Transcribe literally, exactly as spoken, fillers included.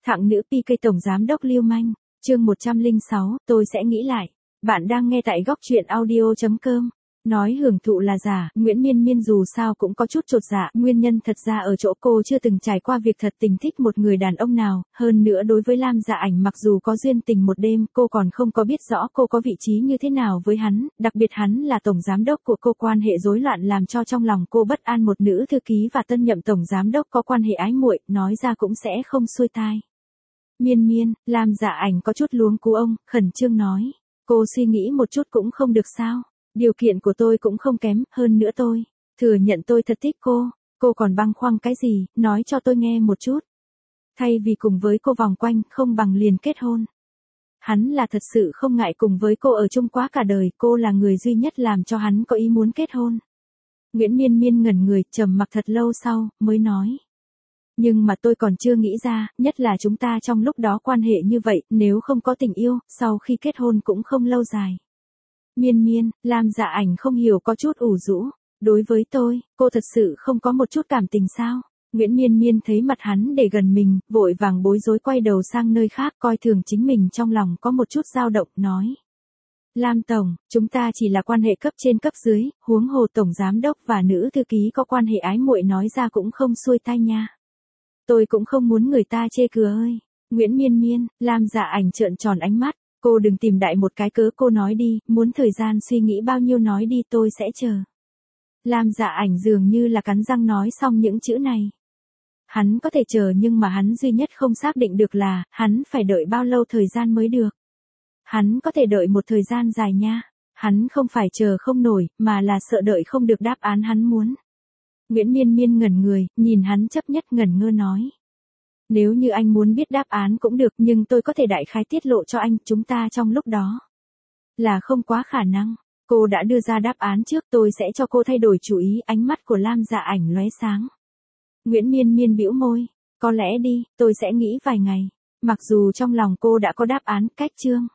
Thặng nữ pê ca tổng giám đốc lưu manh, chương một trăm lẻ sáu, tôi sẽ nghĩ lại. Bạn đang nghe tại góc truyện audio chấm com. Nói hưởng thụ là giả, Nguyễn Miên Miên dù sao cũng có chút chột dạ, nguyên nhân thật ra ở chỗ cô chưa từng trải qua việc thật tình thích một người đàn ông nào, hơn nữa đối với Lam Dạ Ảnh mặc dù có duyên tình một đêm, cô còn không có biết rõ cô có vị trí như thế nào với hắn, đặc biệt hắn là tổng giám đốc của cô, quan hệ rối loạn làm cho trong lòng cô bất an, một nữ thư ký và tân nhậm tổng giám đốc có quan hệ ái muội, nói ra cũng sẽ không xuôi tai. Miên Miên, Lam Dạ Ảnh có chút luống cú ông, khẩn trương nói, cô suy nghĩ một chút cũng không được sao? Điều kiện của tôi cũng không kém, hơn nữa tôi thừa nhận tôi thật thích cô, cô còn băn khoăn cái gì, nói cho tôi nghe một chút. Thay vì cùng với cô vòng quanh, không bằng liền kết hôn. Hắn là thật sự không ngại cùng với cô ở chung quá cả đời, cô là người duy nhất làm cho hắn có ý muốn kết hôn. Nguyễn Miên Miên ngẩn người, trầm mặc thật lâu sau, mới nói. Nhưng mà tôi còn chưa nghĩ ra, nhất là chúng ta trong lúc đó quan hệ như vậy, nếu không có tình yêu, sau khi kết hôn cũng không lâu dài. Miên Miên, Lam Dạ Ảnh không hiểu có chút ủ rũ. Đối với tôi, cô thật sự không có một chút cảm tình sao? Nguyễn Miên Miên thấy mặt hắn để gần mình, vội vàng bối rối quay đầu sang nơi khác, coi thường chính mình trong lòng có một chút dao động, nói. Lam Tổng, chúng ta chỉ là quan hệ cấp trên cấp dưới, huống hồ tổng giám đốc và nữ thư ký có quan hệ ái muội nói ra cũng không xuôi tai nha. Tôi cũng không muốn người ta chê cười ơi. Nguyễn Miên Miên, Lam Dạ Ảnh trợn tròn ánh mắt. Cô đừng tìm đại một cái cớ, cô nói đi, muốn thời gian suy nghĩ bao nhiêu nói đi, tôi sẽ chờ. Lam Dạ Ảnh dường như là cắn răng nói xong những chữ này. Hắn có thể chờ nhưng mà hắn duy nhất không xác định được là, hắn phải đợi bao lâu thời gian mới được. Hắn có thể đợi một thời gian dài nha. Hắn không phải chờ không nổi, mà là sợ đợi không được đáp án hắn muốn. Nguyễn Miên Miên ngẩn người, nhìn hắn chấp nhất ngẩn ngơ nói. Nếu như anh muốn biết đáp án cũng được, nhưng tôi có thể đại khái tiết lộ cho anh, chúng ta trong lúc đó là không quá khả năng. Cô đã đưa ra đáp án trước, tôi sẽ cho cô thay đổi chủ ý. Ánh mắt của Lam Dạ Ảnh lóe sáng. Nguyễn Miên Miên bĩu môi, có lẽ đi, tôi sẽ nghĩ vài ngày. Mặc dù trong lòng cô đã có đáp án, cách chương